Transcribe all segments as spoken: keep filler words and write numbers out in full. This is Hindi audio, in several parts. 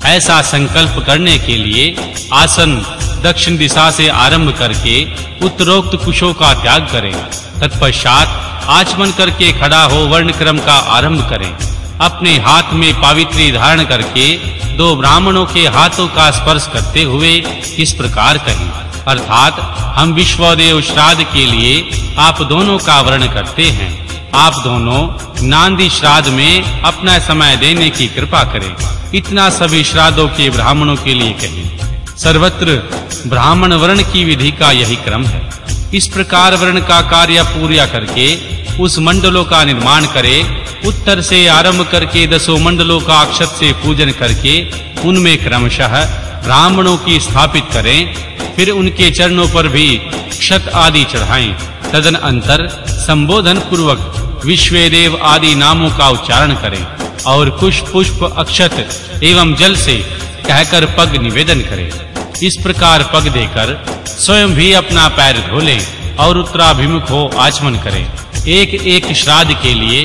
ऐसा संकल्प करने के लिए आसन दक्षिण दिशा से आरंभ करके उत्तरोक्त कुशों का त्याग करें। तत्पश्चात आचमन करके खड़ा हो वर्ण क्रम का आरंभ करें। अपने हाथ में पावित्री धारण करके दो ब्राह्मणों के हाथों का स्पर्श करते हुए इस प्रकार कहें, अर्थात हम विश्वदेव श्राद्ध के लिए आप दोनों का वर्ण करते हैं। आप दोनों नांदी श्राद्ध में अपना समय देने की कृपा करें। इतना सभी श्राद्धों के ब्राह्मणों के लिए कहें। सर्वत्र ब्राह्मण वर्ण की विधि का यही क्रम है। इस प्रकार वर्ण का कार्य पूरा करके उस मंडलों का निर्माण करें। उत्तर से आरंभ करके दसों मंडलों का अक्षत से पूजन करके उनमें क्रमशः ब्राह्मणों की स्थापित करें। फिर उनके चरणों पर भी क्षत आदि चढ़ाएं। तदन अंतर संबोधन पूर्वक विश्वदेव आदि नामों का उच्चारण करें और कुश पुष्प अक्षत एवं जल से कहकर पग निवेदन करें। इस प्रकार पग देकर स्वयं भी अपना पैर धो लें और उत्तराभिमुख हो आचमन करें। एक एक श्राद्ध के लिए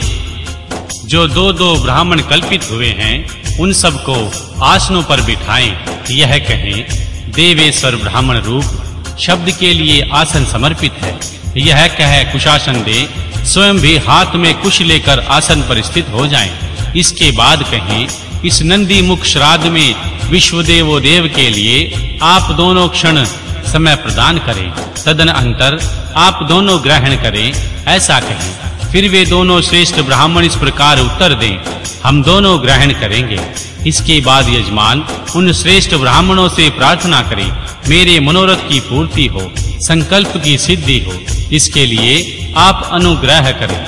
जो दो दो ब्राह्मण कल्पित हुए हैं उन सबको आसनों पर बिठाएं। यह कहें, देवेश्वर ब्राह्मण रूप शब्द के लिए आसन समर्पित है। यह कह कुशासन दे स्वयं भी हाथ में कुश लेकर आसन पर स्थित हो जाएं। इसके बाद कहें, इस नंदी मुख श्राद्ध में विश्वदेवो देव के लिए आप दोनों क्षण समय प्रदान करें। तदन अंतर आप दोनों ग्रहण करें। ऐसा कहें। फिर वे दोनों श्रेष्ठ ब्राह्मण इस प्रकार उत्तर दें, हम दोनों ग्रहण करेंगे। इसके बाद यजमान उन श्रेष्ठ ब्राह्मणों से प्रार्थना करें, मेरे मनोरथ की पूर्ति हो, संकल्प की सिद्धि हो। इसके लिए आप अनुग्रह करें।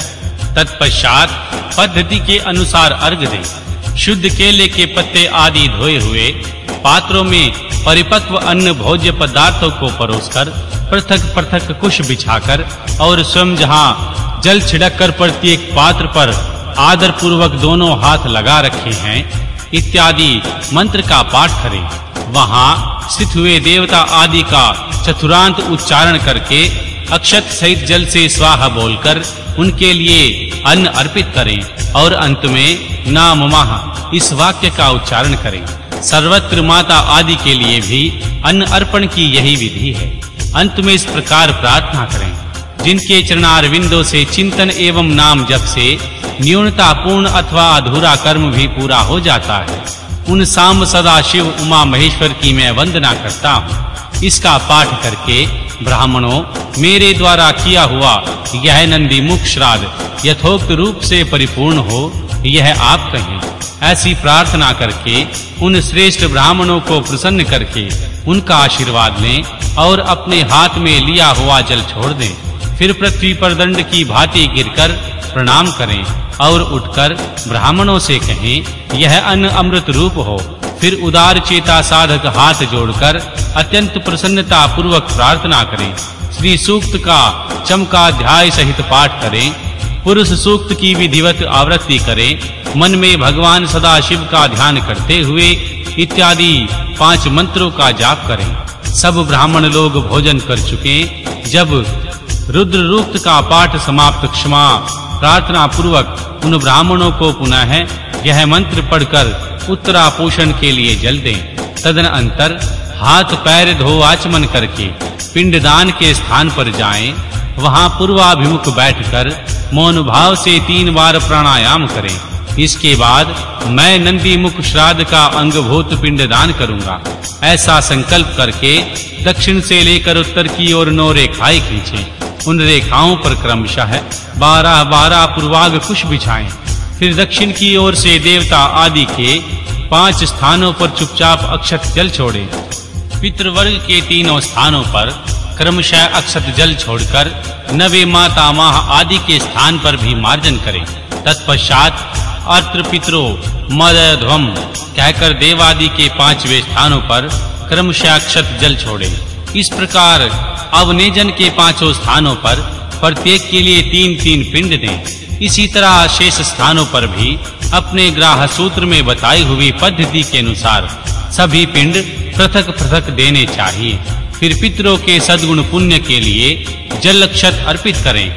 तत्पश्चात पद्धति के अनुसार अर्घ दें। शुद्ध केले के पत्ते आदि धोए हुए पात्रों में परिपक्व अन्न भोज्य पदार्थों को परोसकर पृथक-पृथक कुश बिछाकर और स्वयं जहां जल छिड़ककर प्रत्येक पात्र पर आदर पूर्वक दोनों हाथ लगा रखे हैं इत्यादि मंत्र का पाठ करें। वहां स्थित हुए देवता आदि का चतुरांत उच्चारण करके अक्षत सहित जल से स्वाहा बोलकर उनके लिए अन्न अर्पित करें और अंत में नाम महा इस वाक्य का उच्चारण करें। सर्वत्र माता आदि के लिए भी अन्न अर्पण की यही विधि है। अंत में इस प्रकार प्रार्थना करें, जिनके चरणारविंदों से चिंतन एवं नाम जप से न्यूनता पूर्ण अथवा अधूरा कर्म भी पूरा हो जाता है, उन साम सदा शिव उमा महेश्वर की मैं वंदना करता हूँ। इसका पाठ करके ब्राह्मणों, मेरे द्वारा किया हुआ यह नंदी मुख श्राद्ध यथोक्त रूप से परिपूर्ण हो, यह आप कहें। ऐसी प्रार्थना करके उन श्रेष्ठ ब्राह्मणों को प्रसन्न करके उनका आशीर्वाद लें और अपने हाथ में लिया हुआ जल छोड़ दें। फिर पृथ्वी पर दंड की भांति गिरकर प्रणाम करें और उठकर ब्राह्मणों से कहें, यह अन्न अमृत रूप हो। फिर उदार चेता साधक हाथ जोड़कर अत्यंत प्रसन्नता पूर्वक प्रार्थना करें। श्री सूक्त का चमकाध्याय सहित पाठ करें। पुरुष सूक्त की विधिवत आवृत्ति करें। मन में भगवान सदा शिव का ध्यान करते हुए इत्यादि पांच मंत्रों का जाप करें। सब ब्राह्मण लोग भोजन कर चुके जब रुद्र रूक्त का पाठ समाप्त क्षमा प्रार्थना पूर्वक उन ब्राह्मणों को पुनः यह मंत्र पढ़कर उत्तरा पोषण के लिए जल दें। तदन अंतर हाथ पैर धो आचमन करके पिंडदान के स्थान पर जाएं। वहां पूर्वाभिमुख बैठकर मौन भाव से तीन बार प्राणायाम करें। इसके बाद मैं नंदी मुख श्राद्ध का अंगभूत पिंडदान करूंगा, ऐसा संकल्प करके दक्षिण से लेकर उत्तर की ओर नौ रेखाएं खींचें। उन रेखाओं पर क्रमशः बारह बारह पूर्वाग कुश बिछाएं। फिर दक्षिण की ओर से देवता आदि के पांच स्थानों पर चुपचाप अक्षत जल छोड़ें। पितृवर्ग के तीनों स्थानों पर क्रमशः अक्षत जल छोड़कर नवे माता माह आदि के स्थान पर भी मार्जन करें। तत्पश्चात अर्त्र पितरो मदध्वम कहकर देवादि के पांचवें स्थानों पर क्रमशः अक्षत जल छोड़ें। इस प्रकार अवनेजन के पांचों स्थानों पर प्रत्येक के लिए तीन तीन पिंड दें। इसी तरह शेष स्थानों पर भी अपने ग्राह सूत्र में बताई हुई पद्धति के अनुसार सभी पिंड पृथक पृथक देने चाहिए। फिर पितरों के सद्गुण पुण्य के लिए जल अक्षत अर्पित करें।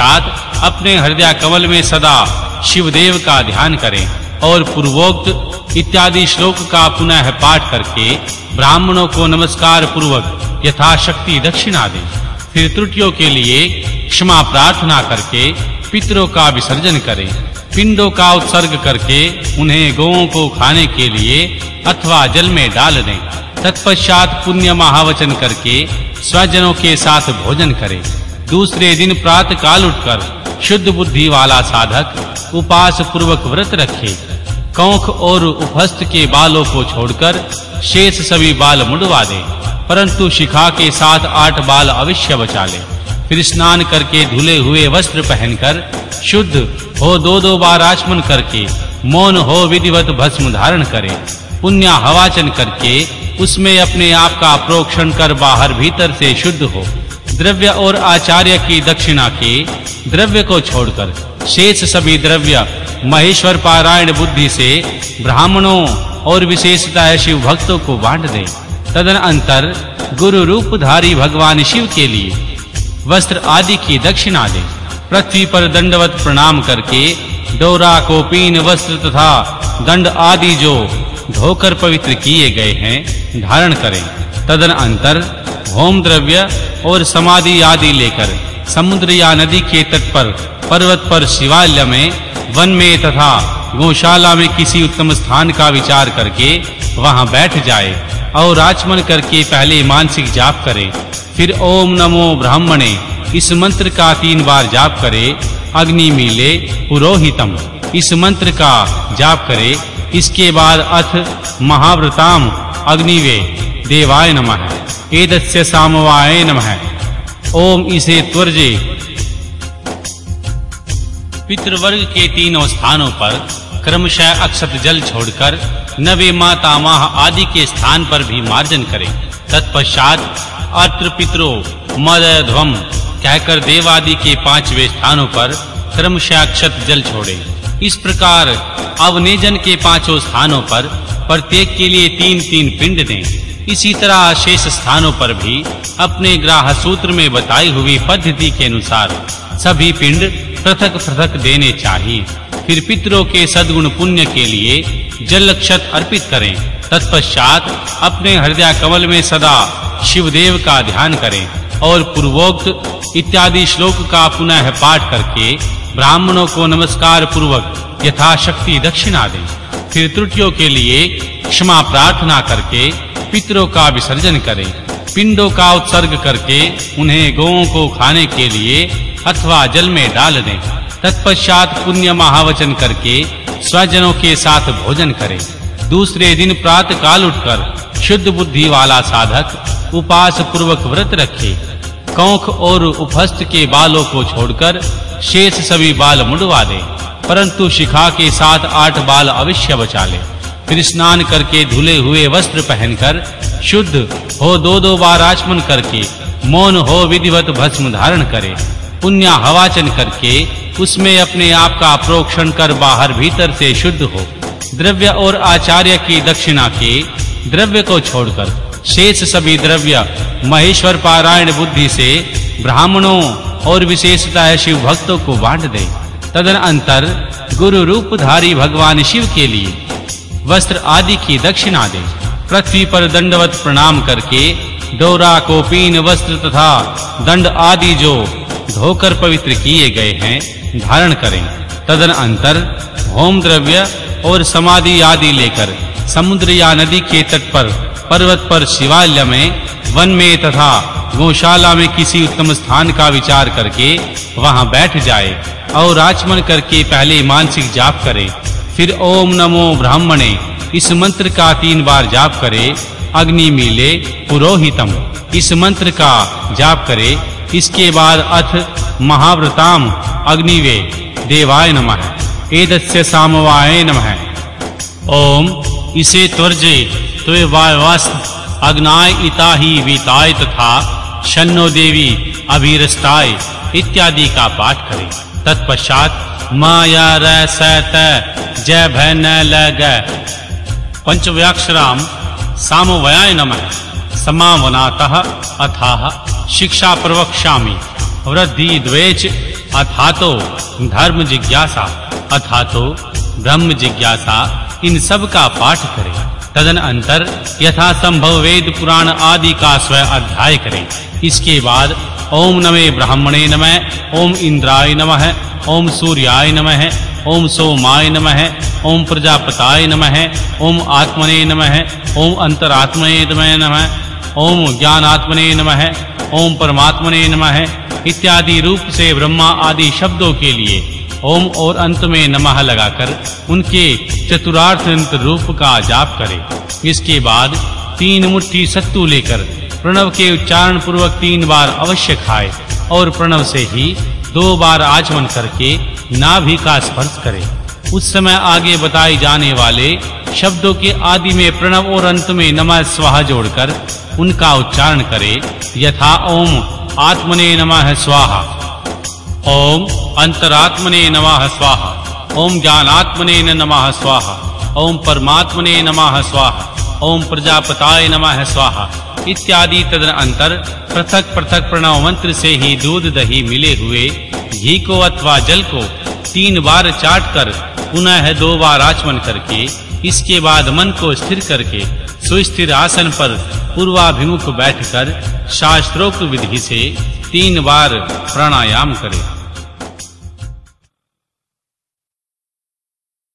तत्पश्चात अपने हृदय कमल में सदा शिवदेव का ध्यान करें और पूर्वोक्त इत्यादि श्लोक का पुनः पाठ करके ब्राह्मणों को नमस्कार पूर्वक यथाशक्ति दक्षिणा दें। फिर त्रुटियों के लिए क्षमा प्रार्थना करके पितरों का विसर्जन करें। पिंडों का उत्सर्ग करके उन्हें गौओं को खाने के लिए अथवा जल में डाल दें। तत्पश्चात पुण्य महावचन करके स्वजनों के साथ भोजन करें। दूसरे दिन प्रातः काल उठकर शुद्ध बुद्धि वाला साधक उपास पूर्वक व्रत रखे। कौंख और उपहस्त के बालों को छोड़कर शेष सभी बाल मुंडवा दे, परंतु शिखा के साथ आठ बाल अवश्य बचा ले। फिर स्नान करके धुले हुए वस्त्र पहनकर शुद्ध हो दो दो बार आचमन करके मौन हो विधिवत भस्म धारण करे। पुण्य हवाचन करके उसमें अपने आप का प्रोक्षण कर बाहर भीतर से शुद्ध हो। द्रव्य और आचार्य की दक्षिणा के द्रव्य को छोड़कर शेष सभी द्रव्य महेश्वर पारायण बुद्धि से ब्राह्मणों और विशेषतः शिव भक्तों को बांट दे। तदनंतर गुरु रूपधारी भगवान शिव के लिए वस्त्र आदि की दक्षिणा दे। पृथ्वी पर दंडवत प्रणाम करके डोरा कोपीन वस्त्र तथा दंड आदि जो धोकर पवित्र किए गए हैं धारण करें। तदनंतर होम द्रव्य और समाधि आदि लेकर समुद्र या नदी के तट पर पर्वत पर शिवालय में वन में तथा गौशाला में किसी उत्तम स्थान का विचार करके वहां बैठ जाए और आचमन करके पहले मानसिक जाप करे। फिर ओम नमो ब्राह्मणे इस मंत्र का तीन बार जाप करे। अग्नि मीले पुरोहितम इस मंत्र का जाप करे। इसके बाद अथ महाव्रताम अग्निवे देवाय नमः एदस्य सामवाय नमः। ओम इसे त्वर्जे। पितृवर्ग के तीनों स्थानों पर क्रमशः अक्षत जल छोड़कर नवे मातामह आदि के स्थान पर भी मार्जन करें। तत्पश्चात अत्र पितरो मदध्वम कहकर देवादि के पांचवें स्थानों पर क्रमशः अक्षत जल छोड़े। इस प्रकार अवनेजन के पांचों स्थानों पर प्रत्येक के लिए तीन तीन पिंड दें। इसी तरह शेष स्थानों पर भी अपने ग्राह सूत्र में बताई हुई पद्धति के अनुसार सभी पिंड पृथक पृथक देने चाहिए। फिर पितरों के सद्गुण पुण्य के लिए जल अक्षत अर्पित करें। तत्पश्चात अपने हृदय कमल में सदा शिवदेव का ध्यान करें और पूर्वोक्त इत्यादि श्लोक का पुनः पाठ करके ब्राह्मणों को नमस्कार पूर्वक यथाशक्ति दक्षिणा दें। फिर त्रुटियों के लिए क्षमा प्रार्थना करके पितरों का विसर्जन करें। पिंडों का उत्सर्ग करके उन्हें गौओं को खाने के लिए अथवा जल में डाल दें। तत्पश्चात पुण्य महावचन करके स्वजनों के साथ भोजन करें। दूसरे दिन प्रातः काल उठकर शुद्ध बुद्धि वाला साधक उपास पूर्वक व्रत रखे। कौंख और उपहस्त के बालों को छोड़कर शेष सभी बाल मुंडवा दे, परंतु शिखा के साथ आठ बाल अवश्य बचा ले। फिर स्नान करके धुले हुए वस्त्र पहनकर शुद्ध हो दो दो बार आचमन करके मौन हो विधिवत भस्म धारण करे। पुण्य हवाचन करके उसमें अपने आप का प्रोक्षण कर बाहर भीतर से शुद्ध हो। द्रव्य और आचार्य की दक्षिणा के द्रव्य को छोड़कर शेष सभी द्रव्य महेश्वर पारायण बुद्धि से ब्राह्मणों और विशेषतः शिव भक्तों को बांट दे। तदनंतर गुरु रूपधारी भगवान शिव के लिए वस्त्र आदि की दक्षिणा दे। पृथ्वी पर दंडवत प्रणाम करके डोरा कोपीन वस्त्र तथा दंड आदि जो धोकर पवित्र किए गए हैं धारण करें। तदनंतर होम द्रव्य और समाधि आदि लेकर समुद्र या नदी के तट पर पर्वत पर शिवालय में वन में तथा गौशाला में किसी उत्तम स्थान का विचार करके वहां बैठ जाए और आचमन करके पहले मानसिक जाप करे। फिर ओम नमो ब्राह्मणे इस मंत्र का तीन बार जाप करे। अग्नि मीले पुरोहितम इस मंत्र का जाप करे। इसके बाद अथ महाव्रताम अग्निवे देवाय नमः एदस्य सामवाय नमः। ओम इसे त्वर्जे त्वे वायवास अग्नाय इताहि वीताय तथा शन्नो देवी अभिरस्ताय इत्यादि का पाठ करें। तत्पश्चात माया र स त जय भय न लग पंचव्याक्षराम सामवयाय नमः समावनातः अथाह शिक्षा प्रवक्ष्यामि वृद्धि द्वेष अथातो धर्म जिज्ञासा अथातो ब्रह्म जिज्ञासा इन सब का पाठ करें। तदनंतर यथा संभव वेद पुराण आदि का स्वयं अध्याय करें। इसके बाद ओम नमे ब्राह्मणे नमः, ओम इंद्राय नमः, ओम सूर्याय नमः, ओम सोमाय नमः, ओम प्रजापताय नमः, ओम आत्मने नमः, ओम अंतरात्मने नमः, ओम ज्ञानात्मने नमः, ओम परमात्मने नमः इत्यादि रूप से ब्रह्मा आदि शब्दों के लिए ओम और अंत में नमः लगाकर उनके चतुरार्थ रूप का जाप करें। इसके बाद तीन मुट्ठी सत्तू लेकर प्रणव के उच्चारण पूर्वक तीन बार अवश्य खाए और प्रणव से ही दो बार आचमन करके नाभि का स्पर्श करें। उस समय आगे बताए जाने वाले शब्दों के आदि में प्रणव और अंत में नमः स्वाहा जोड़कर उनका उच्चारण करें। यथा ओम आत्मने नमः स्वाहा, ओम अंतरात्मने नमः स्वाहा, ओम ज्ञानात्मने नमः स्वाहा, ओम परमात्मने नमः स्वाहा, ओम प्रजापताय नमः स्वाहा इत्यादि। तदनंतर पृथक पृथक प्रणव मंत्र से ही दूध दही मिले हुए घी को अथवा जल को तीन बार चाट कर पुनः दो बार आचमन करके इसके बाद मन को स्थिर करके सुस्थिर आसन पर पूर्वाभिमुख बैठकर शास्त्रोक्त विधि से तीन बार प्राणायाम करें।